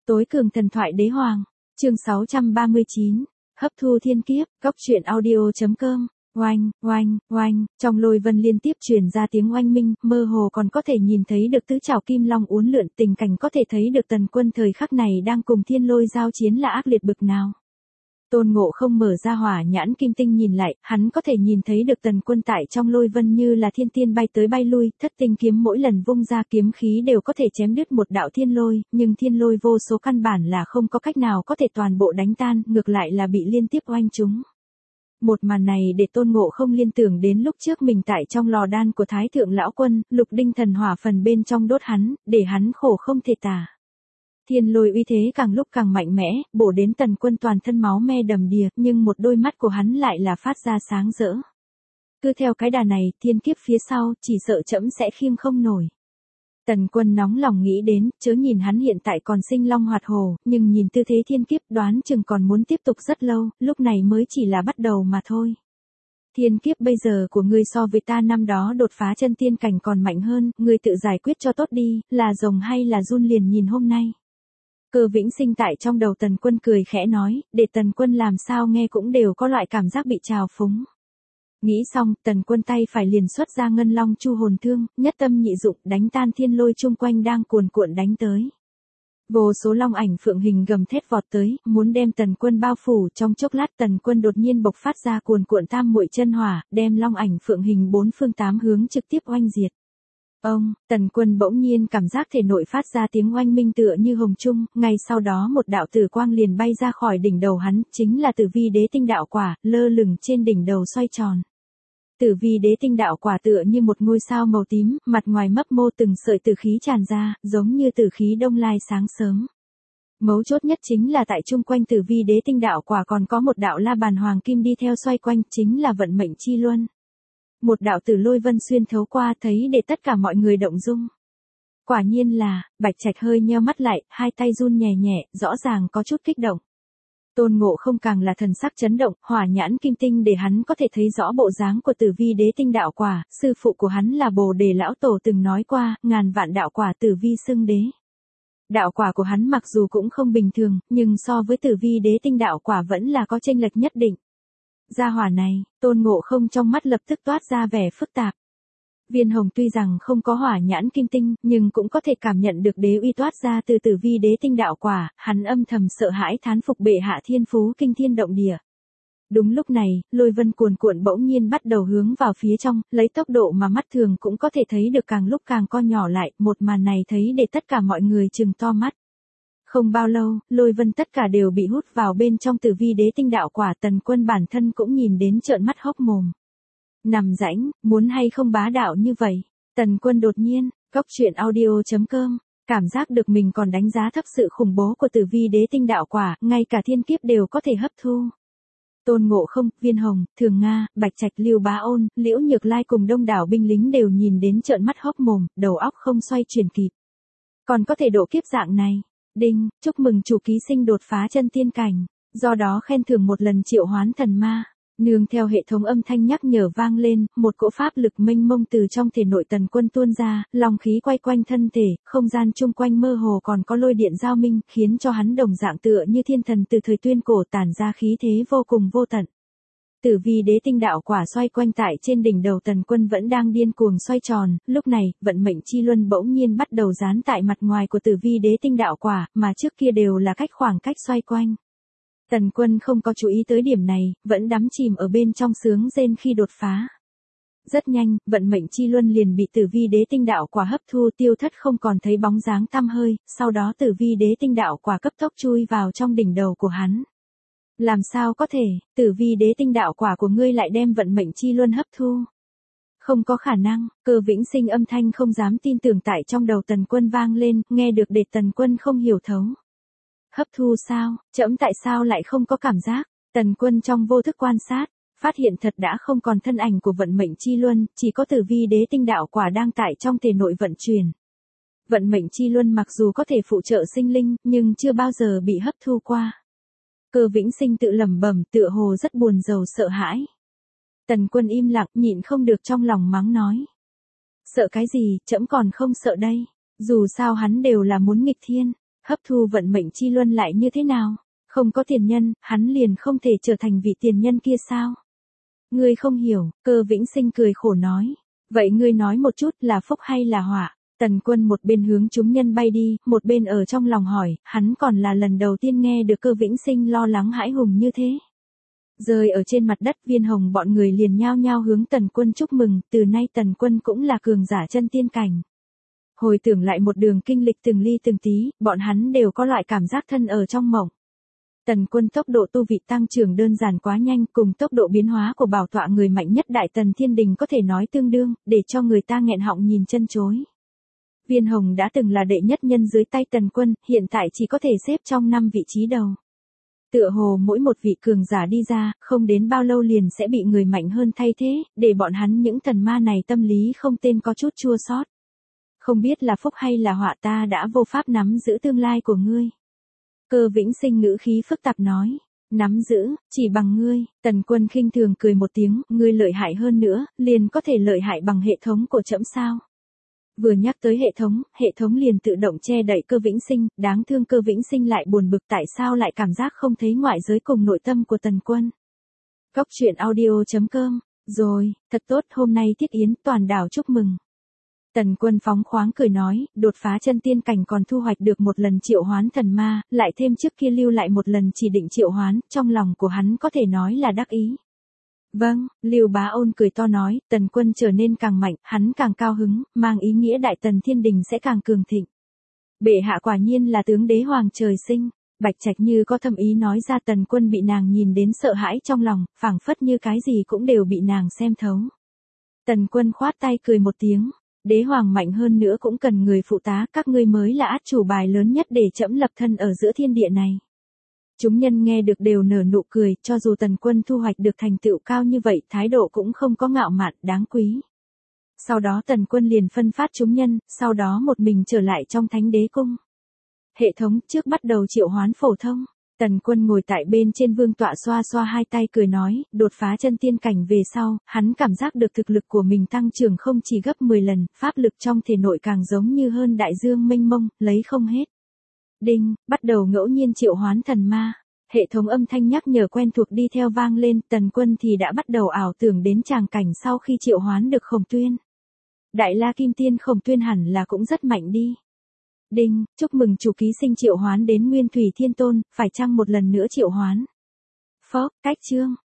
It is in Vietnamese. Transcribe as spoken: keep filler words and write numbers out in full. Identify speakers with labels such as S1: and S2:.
S1: Tối cường thần thoại đế hoàng, chương sáu trăm ba mươi chín, hấp thu thiên kiếp, góc truyện audio.com, oanh, oanh, oanh, trong lôi vân liên tiếp truyền ra tiếng oanh minh, mơ hồ còn có thể nhìn thấy được tứ trảo kim long uốn lượn, tình cảnh có thể thấy được Tần Quân thời khắc này đang cùng thiên lôi giao chiến là ác liệt bực nào. Tôn Ngộ Không mở ra hỏa nhãn kim tinh nhìn lại, hắn có thể nhìn thấy được Tần Quân tại trong lôi vân như là thiên tiên bay tới bay lui, thất tinh kiếm mỗi lần vung ra kiếm khí đều có thể chém đứt một đạo thiên lôi, nhưng thiên lôi vô số căn bản là không có cách nào có thể toàn bộ đánh tan, ngược lại là bị liên tiếp oanh trúng. Một màn này để Tôn Ngộ Không liên tưởng đến lúc trước mình tại trong lò đan của Thái Thượng Lão Quân, lục đinh thần hỏa phần bên trong đốt hắn, để hắn khổ không thể tả. Thiên lôi uy thế càng lúc càng mạnh mẽ, bổ đến Tần Quân toàn thân máu me đầm đìa, nhưng một đôi mắt của hắn lại là phát ra sáng rỡ. Cứ theo cái đà này, thiên kiếp phía sau, chỉ sợ trẫm sẽ khiêng không nổi. Tần Quân nóng lòng nghĩ đến, chớ nhìn hắn hiện tại còn sinh long hoạt hổ, nhưng nhìn tư thế thiên kiếp đoán chừng còn muốn tiếp tục rất lâu, lúc này mới chỉ là bắt đầu mà thôi. Thiên kiếp bây giờ của ngươi so với ta năm đó đột phá chân tiên cảnh còn mạnh hơn, ngươi tự giải quyết cho tốt đi, là rồng hay là giun liền nhìn hôm nay. Cơ Vĩnh Sinh tại trong đầu Tần Quân cười khẽ nói, để Tần Quân làm sao nghe cũng đều có loại cảm giác bị trào phúng. Nghĩ xong, Tần Quân tay phải liền xuất ra ngân long chu hồn thương, nhất tâm nhị dụng đánh tan thiên lôi chung quanh đang cuồn cuộn đánh tới. Vô số long ảnh phượng hình gầm thét vọt tới, muốn đem Tần Quân bao phủ, trong chốc lát Tần Quân đột nhiên bộc phát ra cuồn cuộn tam muội chân hỏa, đem long ảnh phượng hình bốn phương tám hướng trực tiếp oanh diệt. Ông, Tần Quân bỗng nhiên cảm giác thể nội phát ra tiếng oanh minh tựa như hồng trung, ngay sau đó một đạo tử quang liền bay ra khỏi đỉnh đầu hắn, chính là Tử Vi Đế Tinh đạo quả, lơ lửng trên đỉnh đầu xoay tròn. Tử Vi Đế Tinh đạo quả tựa như một ngôi sao màu tím, mặt ngoài mấp mô từng sợi tử khí tràn ra, giống như tử khí đông lai sáng sớm. Mấu chốt nhất chính là tại chung quanh Tử Vi Đế Tinh đạo quả còn có một đạo la bàn hoàng kim đi theo xoay quanh, chính là vận mệnh chi luân. Một đạo tử lôi vân xuyên thấu qua thấy để tất cả mọi người động dung. Quả nhiên là, Bạch Trạch hơi nheo mắt lại, hai tay run nhẹ nhẹ, rõ ràng có chút kích động. Tôn Ngộ Không càng là thần sắc chấn động, hỏa nhãn kim tinh để hắn có thể thấy rõ bộ dáng của Tử Vi Đế Tinh đạo quả, sư phụ của hắn là Bồ Đề lão tổ từng nói qua, ngàn vạn đạo quả Tử Vi xưng đế. Đạo quả của hắn mặc dù cũng không bình thường, nhưng so với Tử Vi Đế Tinh đạo quả vẫn là có chênh lệch nhất định. Gia hỏa này, Tôn Ngộ Không trong mắt lập tức toát ra vẻ phức tạp. Viên Hồng tuy rằng không có hỏa nhãn kim tinh, nhưng cũng có thể cảm nhận được đế uy toát ra từ Tử Vi Đế Tinh đạo quả, hắn âm thầm sợ hãi thán phục bệ hạ thiên phú kinh thiên động địa. Đúng lúc này, lôi vân cuồn cuộn bỗng nhiên bắt đầu hướng vào phía trong, lấy tốc độ mà mắt thường cũng có thể thấy được càng lúc càng co nhỏ lại, một màn này thấy để tất cả mọi người trừng to mắt. Không bao lâu, lôi vân tất cả đều bị hút vào bên trong Tử Vi Đế Tinh đạo quả, Tần Quân bản thân cũng nhìn đến trợn mắt hốc mồm. Nằm rãnh, muốn hay không bá đạo như vậy? Tần Quân đột nhiên, góc truyện audio.com, cảm giác được mình còn đánh giá thấp sự khủng bố của Tử Vi Đế Tinh đạo quả, ngay cả thiên kiếp đều có thể hấp thu. Tôn Ngộ Không, Viên Hồng, Thường Nga, Bạch Trạch, Lưu Bá Ôn, Liễu Nhược Lai cùng đông đảo binh lính đều nhìn đến trợn mắt hốc mồm, đầu óc không xoay chuyển kịp. Còn có thể độ kiếp dạng này. Đinh, chúc mừng chủ ký sinh đột phá chân tiên cảnh, do đó khen thưởng một lần triệu hoán thần ma. Nương theo hệ thống âm thanh nhắc nhở vang lên, một cỗ pháp lực mênh mông từ trong thể nội Tần Quân tuôn ra, long khí quay quanh thân thể, không gian chung quanh mơ hồ còn có lôi điện giao minh, khiến cho hắn đồng dạng tựa như thiên thần từ thời tuyên cổ tản ra khí thế vô cùng vô tận. Tử Vi Đế Tinh đạo quả xoay quanh tại trên đỉnh đầu Tần Quân vẫn đang điên cuồng xoay tròn, lúc này, vận mệnh chi luân bỗng nhiên bắt đầu dán tại mặt ngoài của Tử Vi Đế Tinh đạo quả, mà trước kia đều là cách khoảng cách xoay quanh. Tần Quân không có chú ý tới điểm này, vẫn đắm chìm ở bên trong sướng rên khi đột phá. Rất nhanh, vận mệnh chi luân liền bị Tử Vi Đế Tinh đạo quả hấp thu tiêu thất không còn thấy bóng dáng tăm hơi, sau đó Tử Vi Đế Tinh đạo quả cấp tốc chui vào trong đỉnh đầu của hắn. Làm sao có thể, Tử Vi Đế Tinh đạo quả của ngươi lại đem vận mệnh chi luân hấp thu? Không có khả năng, Cơ Vĩnh Sinh âm thanh không dám tin tưởng tại trong đầu Tần Quân vang lên, nghe được để Tần Quân không hiểu thấu. Hấp thu sao, trẫm tại sao lại không có cảm giác? Tần Quân trong vô thức quan sát, phát hiện thật đã không còn thân ảnh của vận mệnh chi luân, chỉ có Tử Vi Đế Tinh đạo quả đang tại trong thể nội vận chuyển. Vận mệnh chi luân mặc dù có thể phụ trợ sinh linh, nhưng chưa bao giờ bị hấp thu qua. Cơ Vĩnh Sinh tự lẩm bẩm, tựa hồ rất buồn rầu sợ hãi. Tần Quân im lặng, nhịn không được trong lòng mắng nói. Sợ cái gì, trẫm còn không sợ đây. Dù sao hắn đều là muốn nghịch thiên. hấp thu vận mệnh chi luân lại như thế nào? Không có tiền nhân, hắn liền không thể trở thành vị tiền nhân kia sao? Ngươi không hiểu, Cơ Vĩnh Sinh cười khổ nói. Vậy ngươi nói một chút là phúc hay là họa? Tần Quân một bên hướng chúng nhân bay đi, một bên ở trong lòng hỏi, hắn còn là lần đầu tiên nghe được Cơ Vĩnh Sinh lo lắng hãi hùng như thế. Rơi ở trên mặt đất, Viên Hồng bọn người liền nhao nhao hướng Tần Quân chúc mừng, từ nay Tần Quân cũng là cường giả chân tiên cảnh. Hồi tưởng lại một đường kinh lịch từng ly từng tí, bọn hắn đều có loại cảm giác thân ở trong mộng. Tần Quân tốc độ tu vị tăng trưởng đơn giản quá nhanh, cùng tốc độ biến hóa của bảo tọa người mạnh nhất Đại Tần Thiên Đình có thể nói tương đương, để cho người ta nghẹn họng nhìn chân chối. Viên Hồng đã từng là đệ nhất nhân dưới tay Tần Quân, hiện tại chỉ có thể xếp trong năm vị trí đầu. Tựa hồ mỗi một vị cường giả đi ra, không đến bao lâu liền sẽ bị người mạnh hơn thay thế, để bọn hắn những thần ma này tâm lý không tên có chút chua xót. Không biết là phúc hay là họa, ta đã vô pháp nắm giữ tương lai của ngươi. Cơ Vĩnh Sinh ngữ khí phức tạp nói. Nắm giữ, chỉ bằng ngươi. Tần Quân khinh thường cười một tiếng, ngươi lợi hại hơn nữa, liền có thể lợi hại bằng hệ thống của trẫm sao? Vừa nhắc tới hệ thống, hệ thống liền tự động che đậy Cơ Vĩnh Sinh, đáng thương Cơ Vĩnh Sinh lại buồn bực tại sao lại cảm giác không thấy ngoại giới cùng nội tâm của Tần Quân. Cóc truyện audio chấm com, rồi, thật tốt, hôm nay thiết yến toàn đảo chúc mừng. Tần Quân phóng khoáng cười nói, đột phá chân tiên cảnh còn thu hoạch được một lần triệu hoán thần ma, lại thêm trước kia lưu lại một lần chỉ định triệu hoán, trong lòng của hắn có thể nói là đắc ý. Vâng, Lưu Bá Ôn cười to nói, Tần Quân trở nên càng mạnh, hắn càng cao hứng, mang ý nghĩa Đại Tần Thiên Đình sẽ càng cường thịnh. Bệ hạ quả nhiên là tướng đế hoàng trời sinh. Bạch Trạch Như có thâm ý nói ra. Tần Quân bị nàng nhìn đến sợ hãi trong lòng, phảng phất như cái gì cũng đều bị nàng xem thấu. Tần Quân khoát tay cười một tiếng, đế hoàng mạnh hơn nữa cũng cần người phụ tá, các ngươi mới là át chủ bài lớn nhất để trẫm lập thân ở giữa thiên địa này. Chúng nhân nghe được đều nở nụ cười, cho dù Tần Quân thu hoạch được thành tựu cao như vậy, thái độ cũng không có ngạo mạn, đáng quý. Sau đó Tần Quân liền phân phát chúng nhân, sau đó một mình trở lại trong Thánh Đế Cung. Hệ thống trước bắt đầu triệu hoán phổ thông. Tần Quân ngồi tại bên trên vương tọa xoa xoa hai tay cười nói, đột phá chân tiên cảnh về sau, hắn cảm giác được thực lực của mình tăng trưởng không chỉ gấp mười lần, pháp lực trong thể nội càng giống như hơn đại dương mênh mông, lấy không hết. Đinh, bắt đầu ngẫu nhiên triệu hoán thần ma. Hệ thống âm thanh nhắc nhở quen thuộc đi theo vang lên, Tần Quân thì đã bắt đầu ảo tưởng đến tràng cảnh sau khi triệu hoán được Khổng Tuyên. Đại La Kim Tiên Khổng Tuyên hẳn là cũng rất mạnh đi. Đinh, chúc mừng chủ ký sinh triệu hoán đến Nguyên Thủy Thiên Tôn, phải chăng một lần nữa triệu hoán? Phó, cách chương.